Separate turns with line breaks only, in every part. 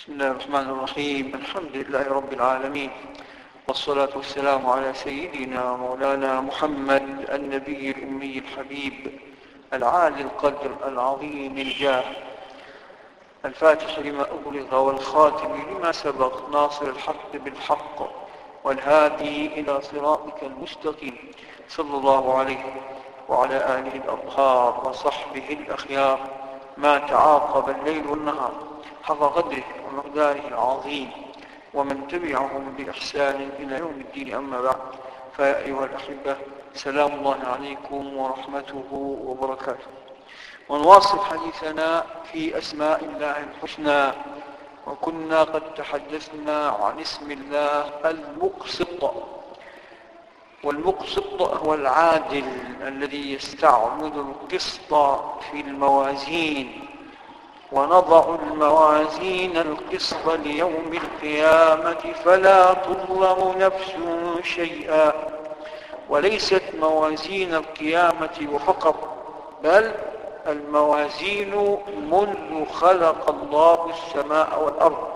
بسم الله الرحمن الرحيم. الحمد لله رب العالمين، والصلاة والسلام على سيدنا مولانا محمد النبي الأمي الحبيب العالي القدر العظيم الجاه، الفاتح لما أغلق والخاتم لما سبق، ناصر الحق بالحق والهادي إلى صراطك المستقيم، صلى الله عليه وعلى آله الأطهار وصحبه الأخيار، ما تعاقب الليل والنهار، حق قدره ومقداره العظيم، ومن تبعهم بإحسان إلى يوم الدين. أما بعد، فيا أيها الأحبة، سلام الله عليكم ورحمته وبركاته. ونواصل حديثنا في أسماء الله الحسنى، وكنا قد تحدثنا عن اسم الله المقسط. والمقسط هو العادل الذي يستعمل القسط في الموازين. ونضع الموازين القسط ليوم القيامة فلا تظلم نفس شيئا. وليست موازين القيامة وفقط، بل الموازين منذ خلق الله السماء والأرض.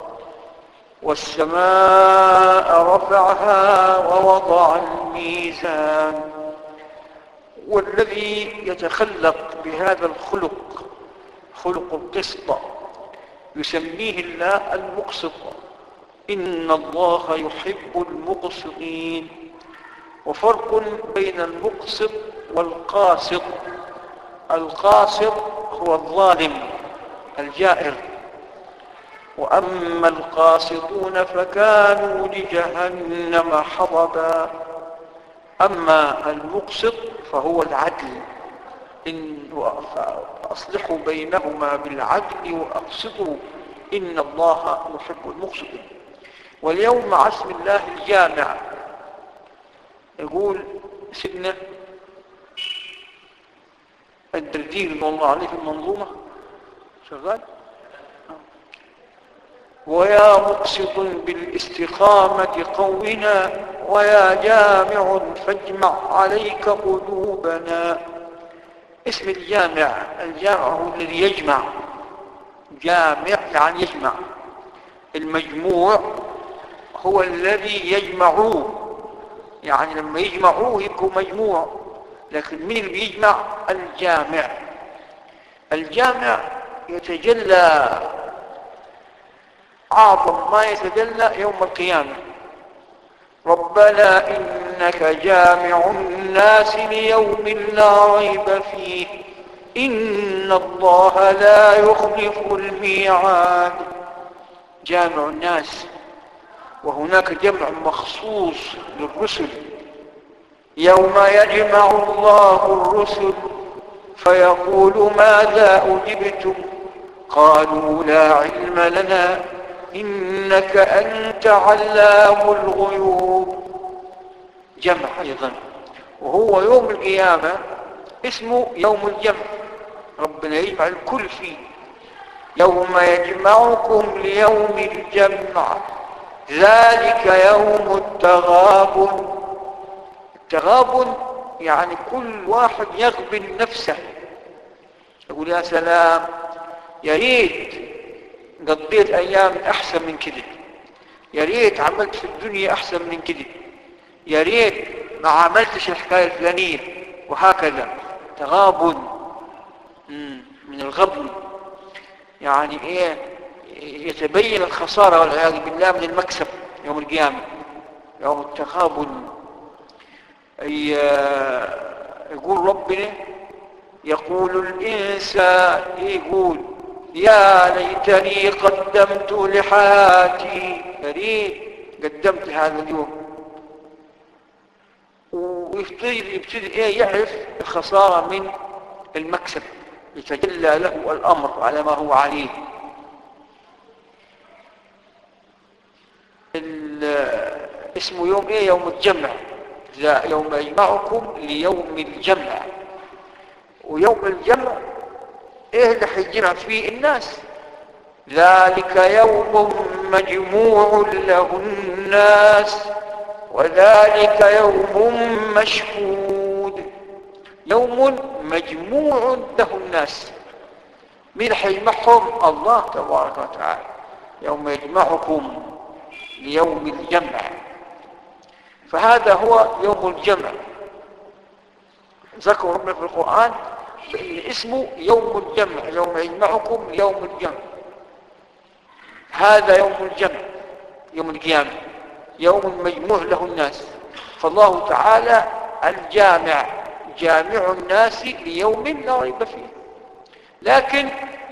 والسماء رفعها ووضع الميزان. والذي يتخلق بهذا الخلق، خلق القسط، يسميه الله المقسط. إن الله يحب المقسطين. وفرق بين المقسط والقاسط. القاسط هو الظالم الجائر، وأما القاسطون فكانوا لجهنم حطبا. أما المقسط فهو العدل. أصلحوا بينهما بالعدل وأقسطوا إن الله يحب المقسطين. واليوم مع اسم الله الجامع. يقول سيدنا الدردير والله عليه في المنظومة شغال: ويا مقسط بالاستقامة قونا، ويا جامع فاجمع عليك قلوبنا. اسم الجامع، الجامع هو الذي يجمع. جامع يعني يجمع. المجموع هو الذي يجمعوه، يعني لما يجمعوه يبقوا مجموع. لكن مين اللي بيجمع؟ الجامع. الجامع يتجلى أعظم ما يتجلى يوم القيامة: ربنا إنك جامع الناس ليوم لا ريب فيه إن الله لا يخلف الميعاد. جامع الناس، وهناك جمع مخصوص للرسل: يوم يجمع الله الرسل فيقول ماذا أجبتم قالوا لا علم لنا إنك أنت علام الغيوب. جمع أيضا، وهو يوم القيامة اسمه يوم الجمع. ربنا يجمع الكل فيه. يوم يجمعكم ليوم الجمع ذلك يوم التغابن. التغابن يعني كل واحد يغبن نفسه، يقول يا سلام، يا ريت قضيت أيام أحسن من كده، يا ريت عملت في الدنيا أحسن من كده، يا ريت ما عملتش الحكاية الفلانية، وهكذا. تغابن من الغبن، يعني إيه؟ يتبين الخسارة والعياذ بالله من المكسب يوم القيامة، يوم التغابن. يقول ربنا: يقول الإنسان، يقول يا ليتني قدمت لحياتي، يا ريت قدمت هذا اليوم. ويبتدي يعرف الخسارة من المكسب، يتجلى له الأمر على ما هو عليه. اسمه يوم ايه؟ يوم الجمع. يوم يجمعكم ليوم الجمع. ويوم الجمع ايه اللي حيجمع فيه الناس؟ ذلك يوم مجموع له الناس وذلك يوم مشهود. يوم مجموع له الناس. مين حيجمعهم؟ الله تبارك وتعالى. يوم يجمعكم ليوم الجمع. فهذا هو يوم الجمع، ذكر ربنا في القرآن بأن اسمه يوم الجمع، يوم يجمعكم ليوم الجمع. هذا يوم الجمع، يوم القيامة، يوم مجموع له الناس. فالله تعالى الجامع، جامع الناس ليوم لا ريب فيه. لكن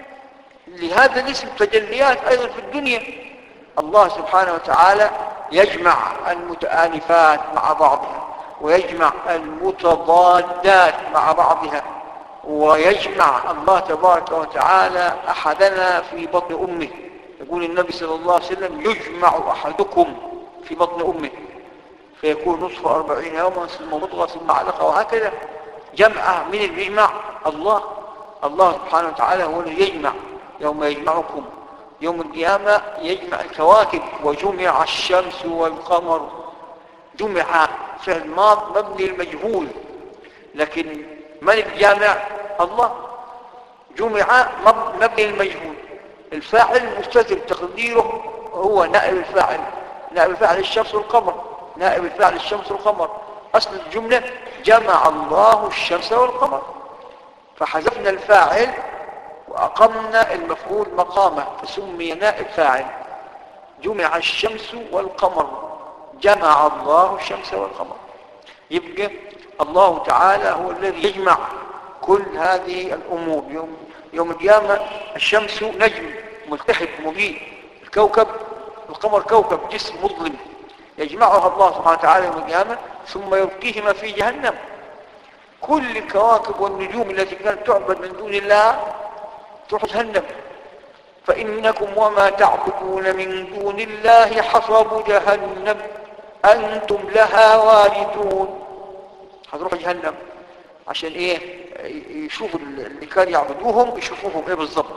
لهذا الاسم تجليات أيضا في الدنيا. الله سبحانه وتعالى يجمع المتآلفات مع بعضها، ويجمع المتضادات مع بعضها، ويجمع الله تبارك وتعالى أحدنا في بطن أمه. يقول النبي صلى الله عليه وسلم: يجمع أحدكم في بطن أمه فيكون نصف 40 يوما ثم مضغة ثم علقة، وهكذا. جمع من يجمع الله. الله سبحانه وتعالى هو الذي يجمع. يوم يجمعكم يوم القيامة يجمع الكواكب. وجمع الشمس والقمر. جمع فعل ماض مبني المجهول، لكن من الجامع؟ الله. جمع مبني المجهول، الفاعل مستتر تقديره هو نائب الفاعل. نائب الفاعل الشمس والقمر، نائب الفاعل الشمس والقمر. أصل الجملة: جمع الله الشمس والقمر، فحذفنا الفاعل وأقمنا المفعول مقامه فسمي نائب فاعل. جمع الشمس والقمر، جمع الله الشمس والقمر. يبقى الله تعالى هو الذي يجمع كل هذه الأمور. يوم القيامة الشمس نجم ملتحب مبين، الكوكب القمر كوكب جسم مظلم، يجمعها الله سبحانه وتعالى يوم القيامة ثم يلقيهما في جهنم. كل الكواكب والنجوم التي كانت تعبد من دون الله تروح جهنم. فإنكم وما تعبدون من دون الله حصب جهنم أنتم لها واردون. هتروح جهنم عشان ايه؟ يشوفوا اللي كانوا يعبدوهم يشوفوهم ايه بالضبط.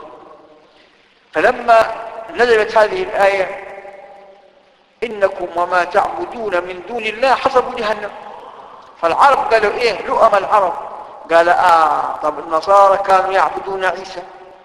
فلما نزلت هذه الآية: إنكم وما تعبدون من دون الله حصب جهنم، فالعرب قالوا ايه؟ لؤم العرب قال طب النصارى كانوا يعبدون عيسى،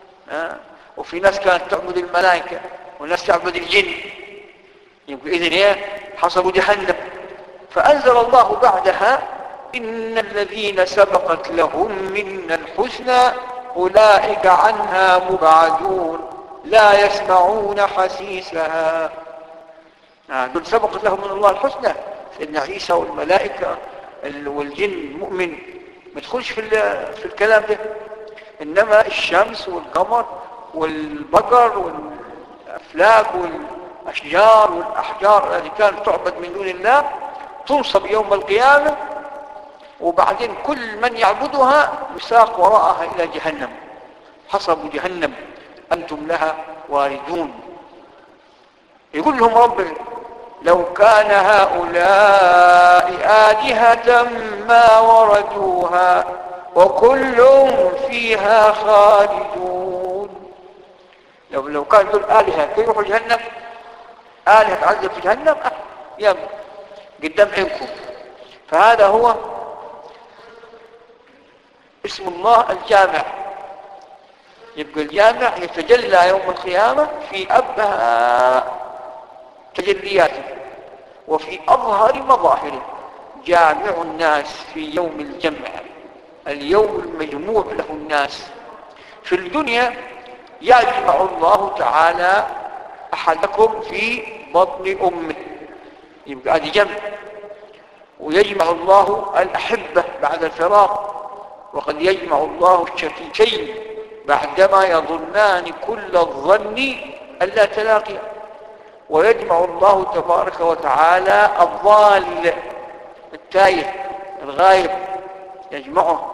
وفي ناس كانت تعبد الملائكة وناس تعبد الجن، يبقى إذن ايه؟ حصب جهنم. فأنزل الله بعدها: إن الذين سبقت لهم منا الحسنى أولئك عنها مبعدون لا يسمعون حسيسها. دول سبقت لهم من الله الحسنى، سيدنا عيسى والملائكة والجن المؤمن ما تدخلش في الكلام ده. إنما الشمس والقمر والبقر والأفلاك والأشجار والأحجار التي كانت تعبد من دون الله تنصب يوم القيامة، وبعدين كل من يعبدها يساق وراءها إلى جهنم. حصب جهنم أنتم لها واردون. يقول لهم ربنا: لو كان هؤلاء آلهة ما وردوها وكل فيها خالدون. لو كان دول آلهة كيف يروحوا جهنم؟ آلهة تعذب في جهنم يا قدام عينكم. فهذا هو اسم الله الجامع. يبقى الجامع يتجلى يوم القيامة في أبهى تجلياته وفي أظهر مظاهره. جامع الناس في يوم الجمع، اليوم المجموع له الناس. في الدنيا يجمع الله تعالى أحدكم في بطن أمه، يبقى هذه جمع. ويجمع الله الأحبة بعد الفراق، وقد يجمع الله الشقيقين بعدما يظنان كل الظن ألا تلاقيا. ويجمع الله تبارك وتعالى الضال التايه الغايب، يجمعه.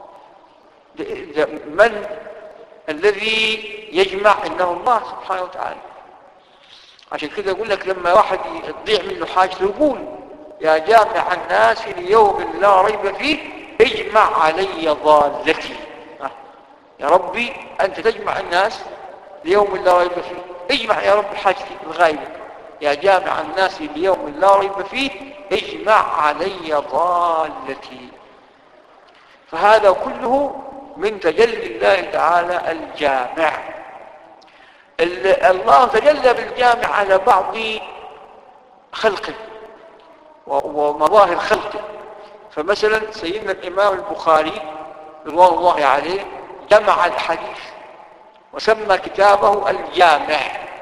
من الذي يجمع؟ إنه الله سبحانه وتعالى. عشان كده يقول لك لما واحد يضيع منه حاجة يقول: يا جامع الناس ليوم لا ريب فيه اجمع علي ضالتي. يا ربي أنت تجمع الناس ليوم لا ريب فيه، اجمع يا رب حاجتي الغايبة. يا جامع الناس ليوم لا ريب فيه اجمع علي ضالتي. فهذا كله من تجلي الله تعالى الجامع. الله تجلى بالجامع على بعض خلقه ومظاهر خلقه. فمثلا سيدنا الإمام البخاري رضوان الله عليه جمع الحديث وسمى كتابه الجامع،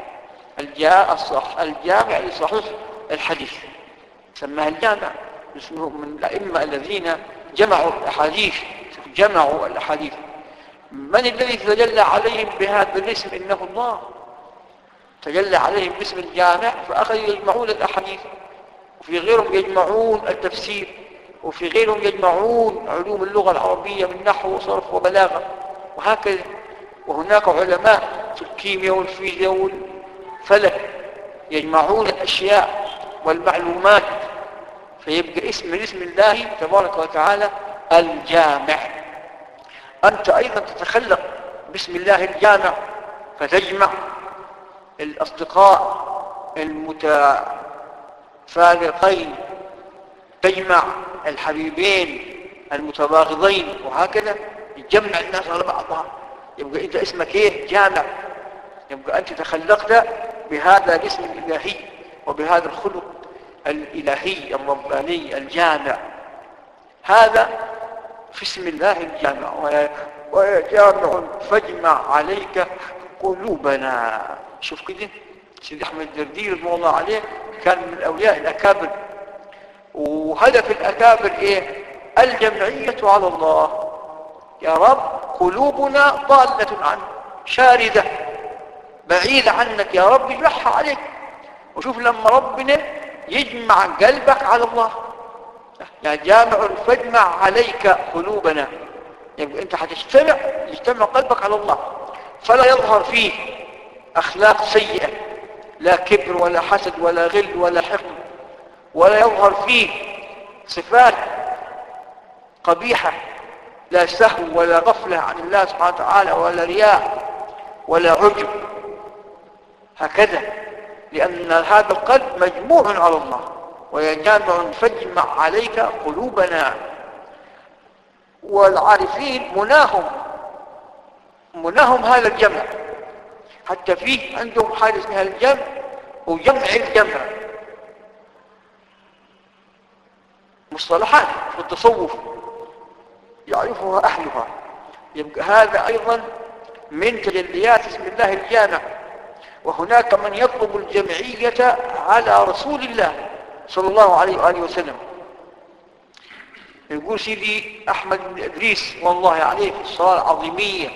الجامع لصحيح الحديث، سماه الجامع. اسمه من الأئمة الذين جمعوا الأحاديث، جمعوا الأحاديث. من الذي تجلى عليهم بهذا الاسم؟ إنه الله تجلى عليهم باسم الجامع، فأخذوا يجمعون الأحاديث، وفي غيرهم يجمعون التفسير، وفي غيرهم يجمعون علوم اللغة العربية من نحو وصرف وبلاغة وهكذا. وهناك علماء في الكيمياء والفيزياء والفلك يجمعون الأشياء والمعلومات، فيبقى اسم من اسم الله تبارك وتعالى الجامع. أنت أيضا تتخلق باسم الله الجامع، فتجمع الأصدقاء المتفارقين، تجمع الحبيبين المتباغضين، وهكذا يجمع الناس على بعضها. يبقى أنت اسمك إيه؟ جامع. يبقى أنت تخلقت بهذا الاسم الإلهي وبهذا الخلق الإلهي الرباني الجامع. هذا في اسم الله الجامع. ويا جامع فاجمع عليك قلوبنا. شوف كده سيدي أحمد الدردير رضي الله عليه كان من الأولياء الأكابر، وهدف الأكابر إيه؟ الجمعية على الله. يا رب قلوبنا ضالة عنك شاردة بعيدة عنك، يا رب اجمعها عليك. وشوف لما ربنا يجمع قلبك على الله، يا جامع فاجمع عليك قلوبنا. يبقى انت يجتمع قلبك على الله، فلا يظهر فيه اخلاق سيئة، لا كبر ولا حسد ولا غل ولا حقد، ولا يظهر فيه صفات قبيحة، لا سهو ولا غفلة عن الله سبحانه وتعالى ولا رياء ولا عجب. هكذا، لأن هذا القلب مجموع على الله. ويا جامع فاجمع عليك قلوبنا. والعارفين مناهم هذا الجمع، حتى فيه عندهم حاجة اسمها الجمع وجمع الجمع، مصطلحات في التصوف يعرفها أهلها. يبقى هذا أيضا من تجليات اسم الله الجامع. وهناك من يطلب الجمعية على رسول الله صلى الله عليه وآله وسلم. يقول سيدي أحمد بن إدريس والله عليه في الصلاة العظيمية: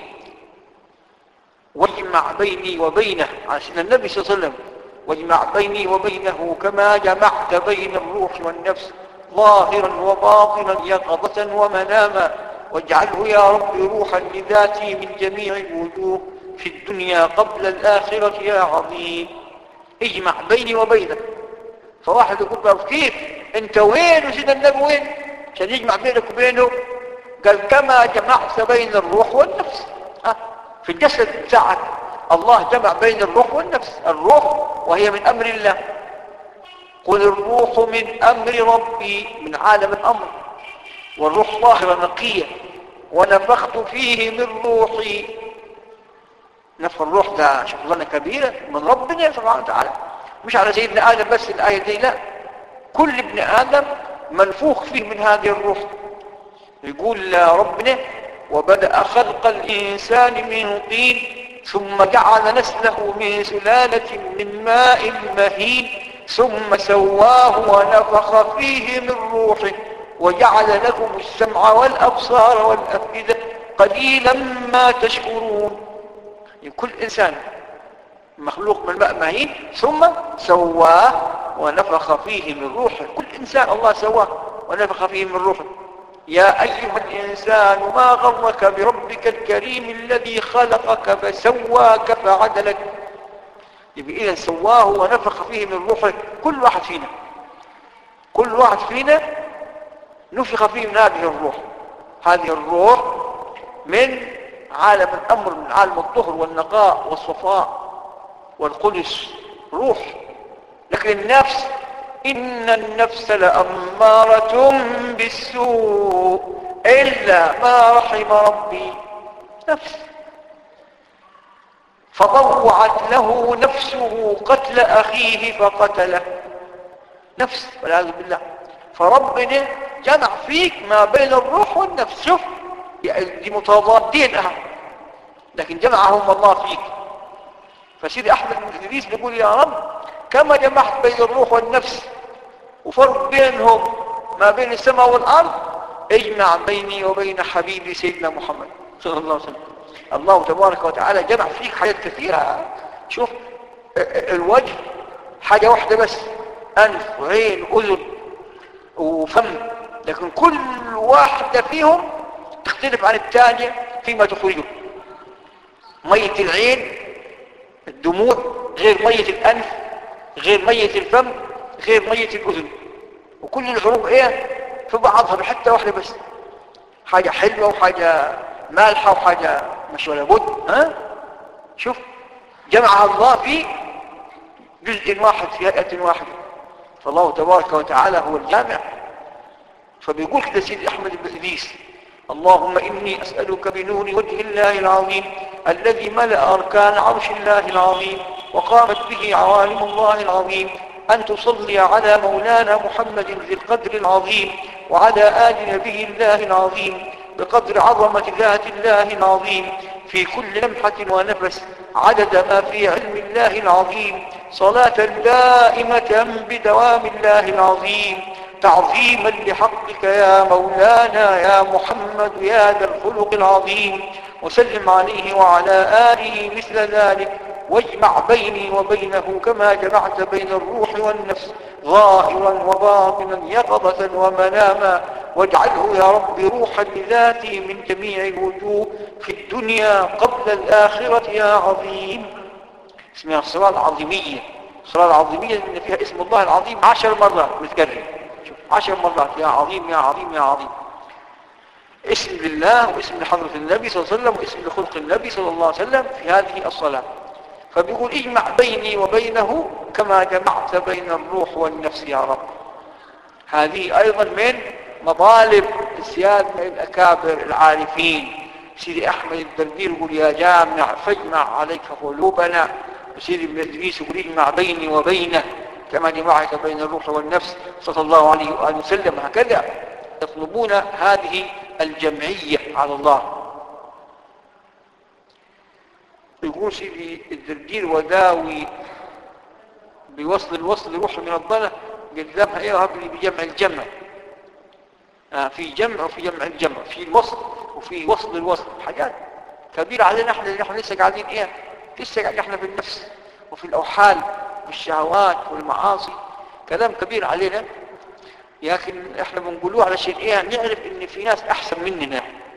واجمع بيني وبينه، على سيدنا النبي صلى الله عليه وسلم، واجمع بيني وبينه كما جمعت بين الروح والنفس ظاهرا وباطنا يقظة ومناما، واجعله يا رب روحا لذاتي من جميع الوجوه في الدنيا قبل الآخرة يا عظيم. اجمع بيني وبينك. فواحد يقول بقى كيف انت وين وسيدنا النبي وين عشان يجمع بينك وبينه؟ قال كما جمعت بين الروح والنفس. في الجسد بتاعك الله جمع بين الروح والنفس. الروح وهي من أمر الله، قل الروح من أمر ربي، من عالم الأمر، والروح طاهرة نقية، ونفخت فيه من روحي. نفخ الروح ده شغلانة كبيرة من ربنا سبحانه وتعالى، مش على سيدنا آدم بس الآية دي، لا، كل ابن آدم منفوخ فيه من هذه الروح. يقول ربنا: وبدأ خلق الإنسان من طين ثم جعل نسله من سلالة من ماء مهين ثم سواه ونفخ فيه من روحه وجعل لكم السمع والأبصار والأفئدة قليلا ما تشكرون. كل إنسان مخلوق من ماء مهين ثم سواه ونفخ فيه من روحه. كل إنسان الله سواه ونفخ فيه من روحه. يا أيها الإنسان ما غرك بربك الكريم الذي خلقك فسواك فعدلك. يبقى إذا سواه ونفخ فيه من روحه. كل واحد فينا نفخ فيه من هذه الروح. هذه الروح من عالم الأمر، من عالم الطهر والنقاء والصفاء والقدس، روح. لكن النفس، إن النفس لأمارة بالسوء إلا ما رحم ربي. نفس فطوعت له نفسه قتل أخيه فقتله. نفس والعياذ بالله. فربنا جمع فيك ما بين الروح والنفس. شوف دي متضادين لكن جمعهم الله فيك. فسيدي أحمد بن إدريس بيقول يا رب كما جمعت بين الروح والنفس وفرق بينهم ما بين السماء والأرض، اجمع بيني وبين حبيبي سيدنا محمد صلى الله عليه وسلم. الله تبارك وتعالى جمع فيك حاجات كثيرة. شوف الوجه حاجة واحدة بس، أنف وعين وأذن وفم، لكن كل واحدة فيهم تختلف عن الثانية فيما تخرجه. مية العين الدموع غير مية الأنف غير مية الفم غير مية الأذن، وكل الحروب في بعضها بحتة واحدة بس، حاجة حلوة وحاجة مالحة وحاجة مش ولا بد. شوف جمعها الله في جزء واحد في هيئة واحدة. فالله تبارك وتعالى هو الجامع. فبيقول كده سيدي أحمد بن إدريس اللهم إني أسألك بنور وجه الله العظيم الذي ملأ أركان عرش الله العظيم وقامت به عوالم الله العظيم أن تصلي على مولانا محمد ذي القدر العظيم وعلى آل نبي الله العظيم بقدر عظمة ذات الله العظيم في كل لمحة ونفس عدد ما في علم الله العظيم صلاة دائمة بدوام الله العظيم تعظيما لحقك يا مولانا يا محمد يا ذا الخلق العظيم وسلم عليه وعلى آله مثل ذلك واجمع بيني وبينه كما جمعت بين الروح والنفس ظاهرا وباطنا يقظة ومناما واجعله يا رب روحا لذاتي من جميع الوجوه في الدنيا قبل الآخرة يا عظيم. اسمها الصلاة العظيمية. الصلاة العظيمية إن فيها اسم الله العظيم 10 مرات متكرر. شوف 10 مرات يا عظيم يا عظيم يا عظيم. اسم لله واسم لحضرة النبي صلى الله عليه وسلم واسم لخلق النبي صلى الله عليه وسلم في هذه الصلاة. فبيقول اجمع بيني وبينه كما جمعت بين الروح والنفس يا رب. هذه أيضا من مطالب السيادة الأكابر العارفين. سيدي أحمد الدردير يقول يا جامع فاجمع عليك قلوبنا، وسيدي ابن إدريس يقول اجمع بيني وبينه كما جمعت بين الروح والنفس صلى الله عليه وآله وسلم. هكذا يطلبون هذه الجمعية على الله. يقول سيدي الدردير وداوي بوصل الوصل روح من الضلة قدامها هبلي بجمع الجمع. في جمع وفي جمع الجمع، في الوصل وفي وصل الوصل. حاجات كبيرة علينا احنا اللي احنا لسه قاعدين لسه قاعدين احنا في النفس وفي الأوحال والشهوات والمعاصي. كلام كبير علينا، لكن احنا بنقولوه علشان نعرف ان في ناس احسن مننا.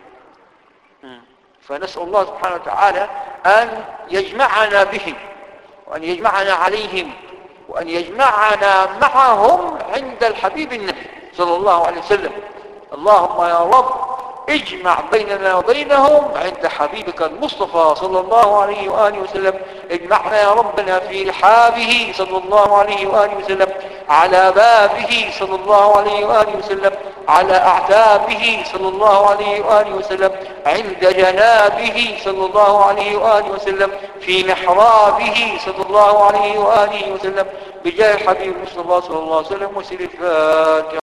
فنسأل الله سبحانه وتعالى أن يجمعنا بهم وأن يجمعنا عليهم وأن يجمعنا معهم عند الحبيب النبي صلى الله عليه وسلم. اللهم يا رب اجمع بيننا وبينهم عند حبيبك المصطفى صلى الله عليه وآله وسلم. اجمعنا يا ربنا في رحابه صلى الله عليه وآله وسلم، على بابه صلى الله عليه وآله وسلم، على أعتابه صلى الله عليه وآله وسلم، عند جنابه صلى الله عليه وآله وسلم، في محرابه صلى الله عليه وآله وسلم، بجاه حبيب المصطفى صلى الله عليه وسلم. وسير الفاتحة.